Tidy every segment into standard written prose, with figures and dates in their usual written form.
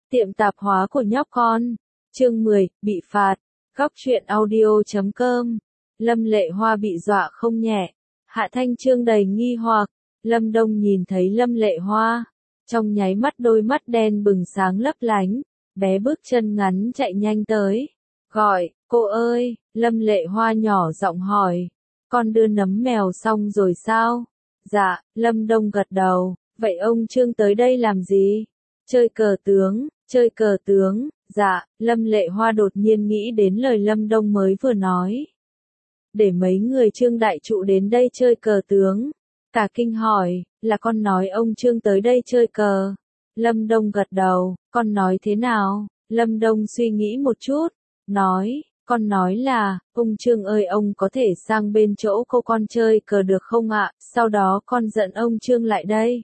Tiệm tạp hóa của nhóc con. Chương 10, bị phạt. Góc truyện audio.com. Lâm Lệ Hoa bị dọa không nhẹ. Hạ Thanh Trương đầy nghi hoặc. Lâm Đông nhìn thấy Lâm Lệ Hoa. Trong nháy mắt đôi mắt đen bừng sáng lấp lánh. Bé bước chân ngắn chạy nhanh tới. Gọi, cô ơi, Lâm Lệ Hoa nhỏ giọng hỏi. Con đưa nấm mèo xong rồi sao? Dạ, Lâm Đông gật đầu. Vậy ông Trương tới đây làm gì? Chơi cờ tướng, chơi cờ tướng. Dạ, Lâm Lệ Hoa đột nhiên nghĩ đến lời Lâm Đông mới vừa nói. Để mấy người Trương đại trụ đến đây chơi cờ tướng. Cả kinh hỏi, là con nói ông Trương tới đây chơi cờ. Lâm Đông gật đầu, con nói thế nào? Lâm Đông suy nghĩ một chút, nói, con nói là, ông Trương ơi ông có thể sang bên chỗ cô con chơi cờ được không ạ? Sau đó con dẫn ông Trương lại đây.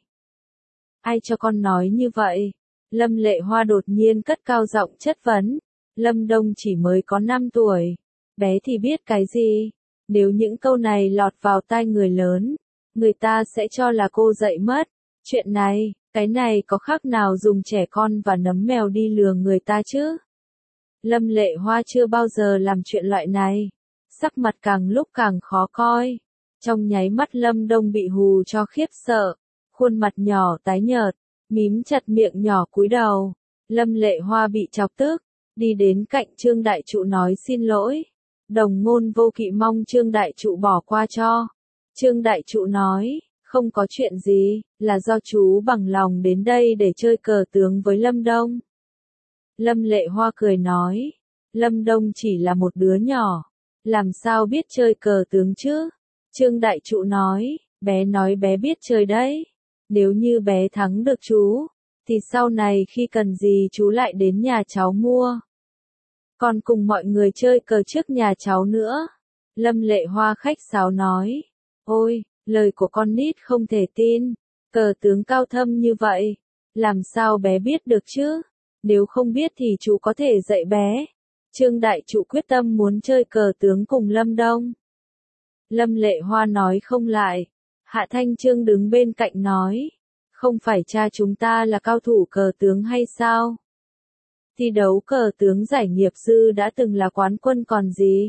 Ai cho con nói như vậy? Lâm Lệ Hoa đột nhiên cất cao giọng chất vấn. Lâm Đông chỉ mới có 5 tuổi. Bé thì biết cái gì? Nếu những câu này lọt vào tai người lớn, người ta sẽ cho là cô dạy mất. Chuyện này, cái này có khác nào dùng trẻ con và nấm mèo đi lừa người ta chứ? Lâm Lệ Hoa chưa bao giờ làm chuyện loại này. Sắc mặt càng lúc càng khó coi. Trong nháy mắt Lâm Đông bị hù cho khiếp sợ. Khuôn mặt nhỏ tái nhợt, mím chặt miệng nhỏ cúi đầu. Lâm Lệ Hoa bị chọc tức, đi đến cạnh Trương đại trụ nói xin lỗi. Đồng ngôn vô kỵ mong Trương đại trụ bỏ qua cho. Trương đại trụ nói, không có chuyện gì, là do chú bằng lòng đến đây để chơi cờ tướng với Lâm Đông. Lâm Lệ Hoa cười nói, Lâm Đông chỉ là một đứa nhỏ, làm sao biết chơi cờ tướng chứ? Trương đại trụ nói bé biết chơi đấy. Nếu như bé thắng được chú, thì sau này khi cần gì chú lại đến nhà cháu mua. Còn cùng mọi người chơi cờ trước nhà cháu nữa. Lâm Lệ Hoa khách sáo nói. Ôi, lời của con nít không thể tin. Cờ tướng cao thâm như vậy. Làm sao bé biết được chứ? Nếu không biết thì chú có thể dạy bé. Trương đại trụ quyết tâm muốn chơi cờ tướng cùng Lâm Đông. Lâm Lệ Hoa nói không lại. Hạ Thanh Trương đứng bên cạnh nói. Không phải cha chúng ta là cao thủ cờ tướng hay sao? Thi đấu cờ tướng giải nghiệp dư đã từng là quán quân còn gì?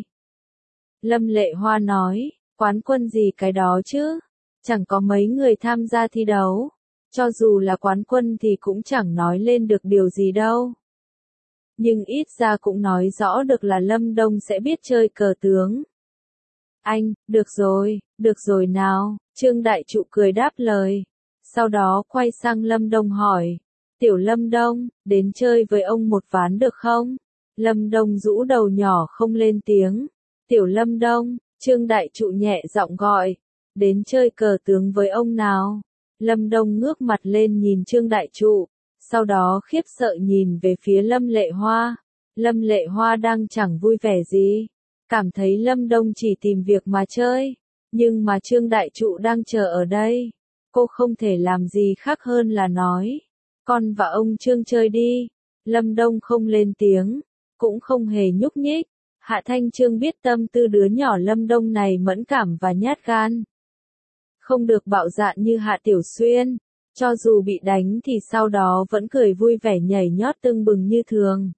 Lâm Lệ Hoa nói, quán quân gì cái đó chứ? Chẳng có mấy người tham gia thi đấu. Cho dù là quán quân thì cũng chẳng nói lên được điều gì đâu. Nhưng ít ra cũng nói rõ được là Lâm Đông sẽ biết chơi cờ tướng. Anh, được rồi nào, Trương đại trụ cười đáp lời. Sau đó quay sang Lâm Đông hỏi. Tiểu Lâm Đông, đến chơi với ông một ván được không? Lâm Đông rũ đầu nhỏ không lên tiếng. Tiểu Lâm Đông, Trương đại trụ nhẹ giọng gọi. Đến chơi cờ tướng với ông nào? Lâm Đông ngước mặt lên nhìn Trương đại trụ. Sau đó khiếp sợ nhìn về phía Lâm Lệ Hoa. Lâm Lệ Hoa đang chẳng vui vẻ gì. Cảm thấy Lâm Đông chỉ tìm việc mà chơi. Nhưng mà Trương đại trụ đang chờ ở đây. Cô không thể làm gì khác hơn là nói. Con và ông Trương chơi đi. Lâm Đông không lên tiếng. Cũng không hề nhúc nhích. Hạ Thanh Trương biết tâm tư đứa nhỏ Lâm Đông này mẫn cảm và nhát gan. Không được bạo dạn như Hạ Tiểu Xuyên. Cho dù bị đánh thì sau đó vẫn cười vui vẻ nhảy nhót tưng bừng như thường.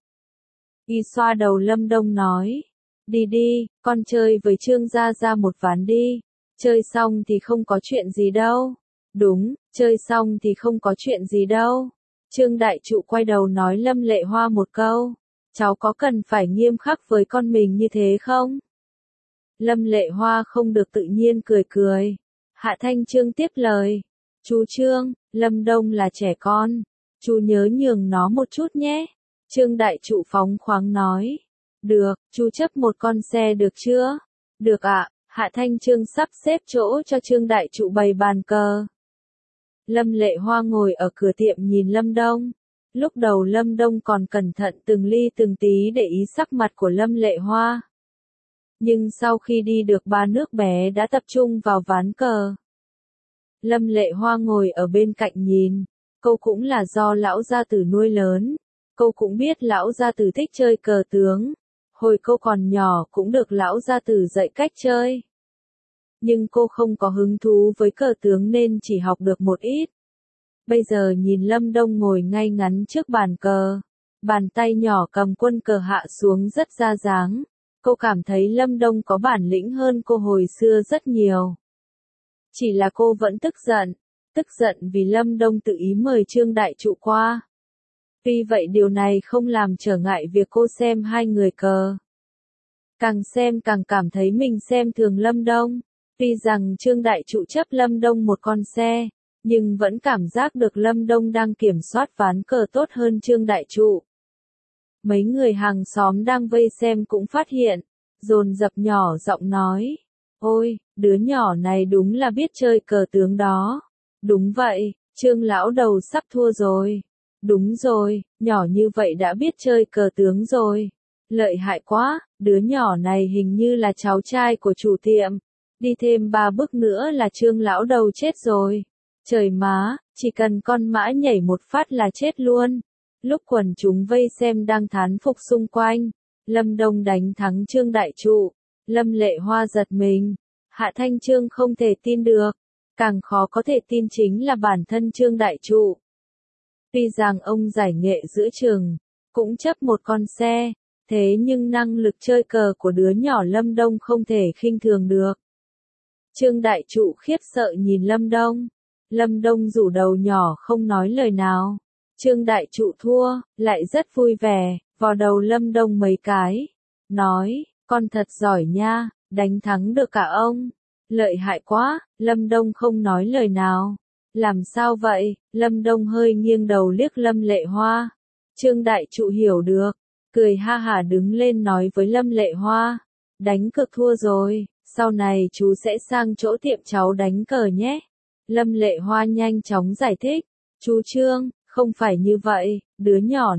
Y xoa đầu Lâm Đông nói. Đi đi, con chơi với Trương gia gia một ván đi. Chơi xong thì không có chuyện gì đâu. Đúng, chơi xong thì không có chuyện gì đâu. Trương đại trụ quay đầu nói Lâm Lệ Hoa một câu. Cháu có cần phải nghiêm khắc với con mình như thế không? Lâm Lệ Hoa không được tự nhiên cười cười. Hạ Thanh Trương tiếp lời. Chú Trương, Lâm Đông là trẻ con. Chú nhớ nhường nó một chút nhé. Trương đại trụ phóng khoáng nói. Được, chú chấp một con xe được chưa? Được ạ. Hạ Thanh Trương sắp xếp chỗ cho Trương đại trụ bày bàn cờ. Lâm Lệ Hoa ngồi ở cửa tiệm nhìn Lâm Đông. Lúc đầu Lâm Đông còn cẩn thận từng ly từng tí để ý sắc mặt của Lâm Lệ Hoa. Nhưng sau khi đi được 3 nước bé đã tập trung vào ván cờ. Lâm Lệ Hoa ngồi ở bên cạnh nhìn. Cô cũng là do lão gia tử nuôi lớn. Cô cũng biết lão gia tử thích chơi cờ tướng. Hồi cô còn nhỏ cũng được lão gia tử dạy cách chơi. Nhưng cô không có hứng thú với cờ tướng nên chỉ học được một ít. Bây giờ nhìn Lâm Đông ngồi ngay ngắn trước bàn cờ. Bàn tay nhỏ cầm quân cờ hạ xuống rất ra dáng. Cô cảm thấy Lâm Đông có bản lĩnh hơn cô hồi xưa rất nhiều. Chỉ là cô vẫn tức giận vì Lâm Đông tự ý mời Trương Đại Trụ qua. Tuy vậy điều này không làm trở ngại việc cô xem hai người cờ. Càng xem càng cảm thấy mình xem thường Lâm Đông. Tuy rằng Trương Đại Trụ chấp Lâm Đông một con xe, nhưng vẫn cảm giác được Lâm Đông đang kiểm soát ván cờ tốt hơn Trương Đại Trụ. Mấy người hàng xóm đang vây xem cũng phát hiện, dồn dập nhỏ giọng nói. Ôi, đứa nhỏ này đúng là biết chơi cờ tướng đó. Đúng vậy, Trương lão đầu sắp thua rồi. Đúng rồi, nhỏ như vậy đã biết chơi cờ tướng rồi. Lợi hại quá, đứa nhỏ này hình như là cháu trai của chủ tiệm. Đi thêm 3 bước nữa là Trương lão đầu chết rồi. Trời má, chỉ cần con mã nhảy một phát là chết luôn. Lúc quần chúng vây xem đang thán phục xung quanh, Lâm Đông đánh thắng Trương Đại Trụ. Lâm Lệ Hoa giật mình. Hạ Thanh Trương không thể tin được. Càng khó có thể tin chính là bản thân Trương Đại Trụ. Tuy rằng ông giải nghệ giữa trường, cũng chấp một con xe, thế nhưng năng lực chơi cờ của đứa nhỏ Lâm Đông không thể khinh thường được. Trương Đại Trụ khiếp sợ nhìn Lâm Đông. Lâm Đông rủ đầu nhỏ không nói lời nào. Trương Đại Trụ thua, lại rất vui vẻ, vò đầu Lâm Đông mấy cái. Nói, con thật giỏi nha, đánh thắng được cả ông. Lợi hại quá, Lâm Đông không nói lời nào. Làm sao vậy? Lâm Đông hơi nghiêng đầu liếc Lâm Lệ Hoa. Trương Đại Trụ hiểu được, cười ha hả đứng lên nói với Lâm Lệ Hoa. Đánh cược thua rồi, sau này chú sẽ sang chỗ tiệm cháu đánh cờ nhé. Lâm Lệ Hoa nhanh chóng giải thích. Chú Trương, không phải như vậy, đứa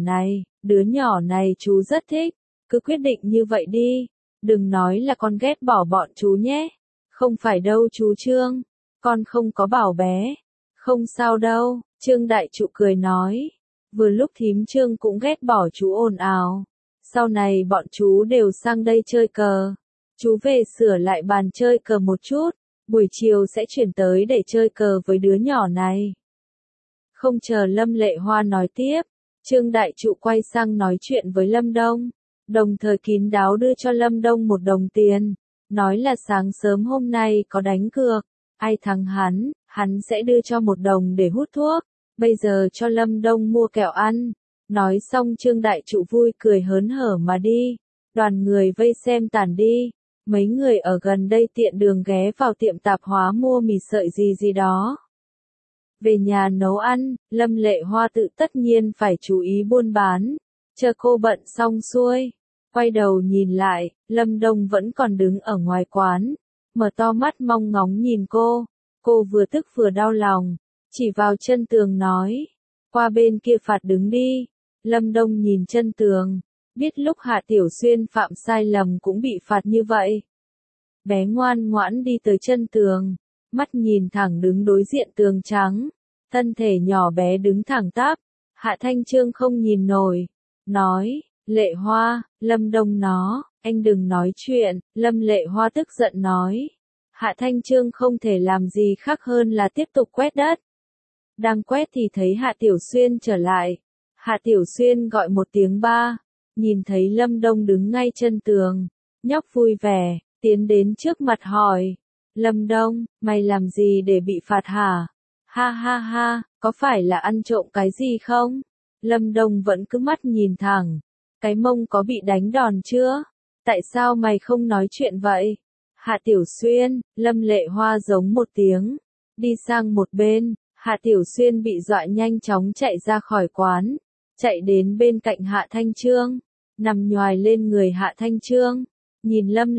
nhỏ này chú rất thích. Cứ quyết định như vậy đi. Đừng nói là con ghét bỏ bọn chú nhé. Không phải đâu chú Trương, con không có bảo bé. Không sao đâu, Trương Đại Trụ cười nói. Vừa lúc thím Trương cũng ghét bỏ chú ồn ào. Sau này bọn chú đều sang đây chơi cờ. Chú về sửa lại bàn chơi cờ một chút, buổi chiều sẽ chuyển tới để chơi cờ với đứa nhỏ này. Không chờ Lâm Lệ Hoa nói tiếp, Trương Đại Trụ quay sang nói chuyện với Lâm Đông, đồng thời kín đáo đưa cho Lâm Đông 1 đồng tiền, nói là sáng sớm hôm nay có đánh cược, ai thắng hắn sẽ đưa cho 1 đồng để hút thuốc, bây giờ cho Lâm Đông mua kẹo ăn. Nói xong Trương Đại Trụ vui cười hớn hở mà đi, đoàn người vây xem tản đi. Mấy người ở gần đây tiện đường ghé vào tiệm tạp hóa mua mì sợi gì đó. Về nhà nấu ăn, Lâm Lệ Hoa tự tất nhiên phải chú ý buôn bán. Chờ cô bận xong xuôi, quay đầu nhìn lại, Lâm Đông vẫn còn đứng ở ngoài quán, mở to mắt mong ngóng nhìn cô. Cô vừa tức vừa đau lòng, chỉ vào chân tường nói, qua bên kia phạt đứng đi. Lâm Đông nhìn chân tường, biết lúc Hạ Tiểu Xuyên phạm sai lầm cũng bị phạt như vậy. Bé ngoan ngoãn đi tới chân tường, mắt nhìn thẳng đứng đối diện tường trắng, thân thể nhỏ bé đứng thẳng tắp. Hạ Thanh Trương không nhìn nổi, nói, Lệ Hoa, Lâm Đông nó, anh đừng nói chuyện. Lâm Lệ Hoa tức giận nói. Hạ Thanh Trương không thể làm gì khác hơn là tiếp tục quét đất. Đang quét thì thấy Hạ Tiểu Xuyên trở lại. Hạ Tiểu Xuyên gọi một tiếng ba, nhìn thấy Lâm Đông đứng ngay chân tường, nhóc vui vẻ, tiến đến trước mặt hỏi. Lâm Đông, mày làm gì để bị phạt hả? Ha ha ha, có phải là ăn trộm cái gì không? Lâm Đông vẫn cứ mắt nhìn thẳng. Cái mông có bị đánh đòn chưa? Tại sao mày không nói chuyện vậy? Hạ Tiểu Xuyên, Lâm Lệ Hoa giống một tiếng, đi sang một bên. Hạ Tiểu Xuyên bị dọa nhanh chóng chạy ra khỏi quán, chạy đến bên cạnh Hạ Thanh Trương, nằm nhoài lên người Hạ Thanh Trương, nhìn Lâm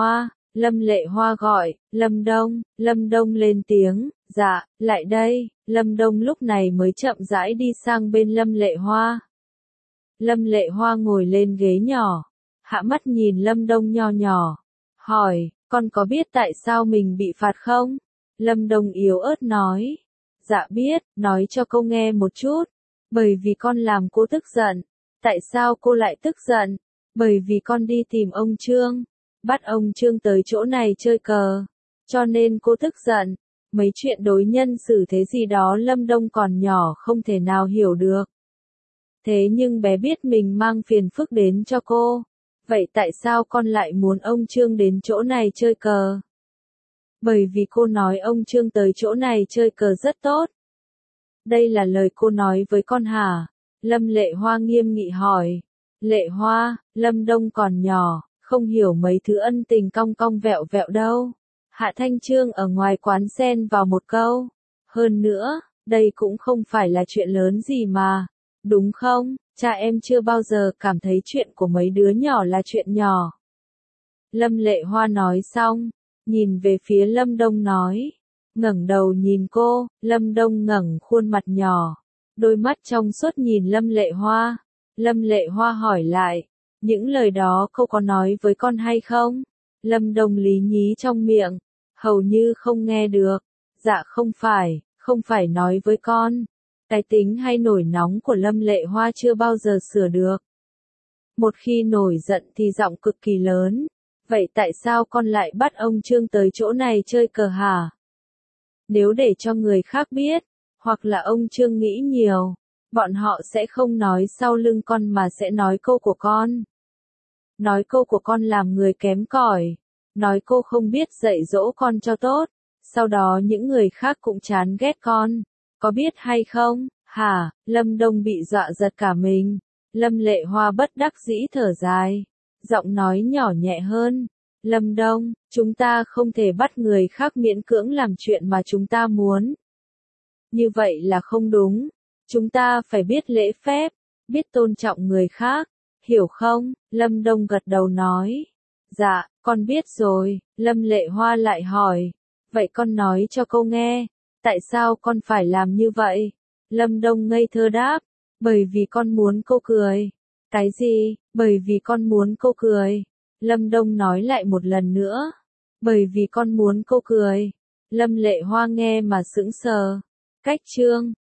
Lệ Hoa gọi, Lâm Đông lên tiếng, dạ, lại đây. Lâm Đông lúc này mới chậm rãi đi sang bên Lâm Lệ Hoa. Lâm Lệ Hoa ngồi lên ghế nhỏ, hạ mắt nhìn Lâm Đông nho nhỏ, hỏi, con có biết tại sao mình bị phạt không? Lâm Đông yếu ớt nói, dạ biết, nói cho cô nghe một chút. Bởi vì con làm cô tức giận. Tại sao cô lại tức giận? Bởi vì con đi tìm ông Trương, bắt ông Trương tới chỗ này chơi cờ, cho nên cô tức giận. Mấy chuyện đối nhân xử thế gì đó Lâm Đông còn nhỏ không thể nào hiểu được. Thế nhưng bé biết mình mang phiền phức đến cho cô. Vậy tại sao con lại muốn ông Trương đến chỗ này chơi cờ? Bởi vì cô nói ông Trương tới chỗ này chơi cờ rất tốt. Đây là lời cô nói với con hả? Lâm Lệ Hoa nghiêm nghị hỏi. Lệ Hoa, Lâm Đông còn nhỏ, không hiểu mấy thứ ân tình cong cong vẹo vẹo đâu. Hạ Thanh Trương ở ngoài quán xen vào một câu. Hơn nữa, đây cũng không phải là chuyện lớn gì mà. Đúng không? Cha em chưa bao giờ cảm thấy chuyện của mấy đứa nhỏ là chuyện nhỏ. Lâm Lệ Hoa nói xong, nhìn về phía Lâm Đông nói. Ngẩng đầu nhìn cô, Lâm Đông ngẩng khuôn mặt nhỏ. Đôi mắt trong suốt nhìn Lâm Lệ Hoa. Lâm Lệ Hoa hỏi lại. Những lời đó cô có nói với con hay không? Lâm Đông lý nhí trong miệng. Hầu như không nghe được. Dạ không phải nói với con. Cái tính hay nổi nóng của Lâm Lệ Hoa chưa bao giờ sửa được. Một khi nổi giận thì giọng cực kỳ lớn. Vậy tại sao con lại bắt ông Trương tới chỗ này chơi cờ hả? Nếu để cho người khác biết, hoặc là ông Trương nghĩ nhiều, bọn họ sẽ không nói sau lưng con mà sẽ nói câu của con. Nói câu của con làm người kém cỏi, nói cô không biết dạy dỗ con cho tốt, sau đó những người khác cũng chán ghét con. Có biết hay không? Hả? Lâm Đông bị dọa giật cả mình. Lâm Lệ Hoa bất đắc dĩ thở dài. Giọng nói nhỏ nhẹ hơn. Lâm Đông, chúng ta không thể bắt người khác miễn cưỡng làm chuyện mà chúng ta muốn. Như vậy là không đúng. Chúng ta phải biết lễ phép, biết tôn trọng người khác. Hiểu không? Lâm Đông gật đầu nói. Dạ, con biết rồi. Lâm Lệ Hoa lại hỏi. Vậy con nói cho cô nghe. Tại sao con phải làm như vậy? Lâm Đông ngây thơ đáp. Bởi vì con muốn cô cười. Cái gì? Bởi vì con muốn cô cười. Lâm Đông nói lại một lần nữa. Bởi vì con muốn cô cười. Lâm Lệ Hoa nghe mà sững sờ. Cách chương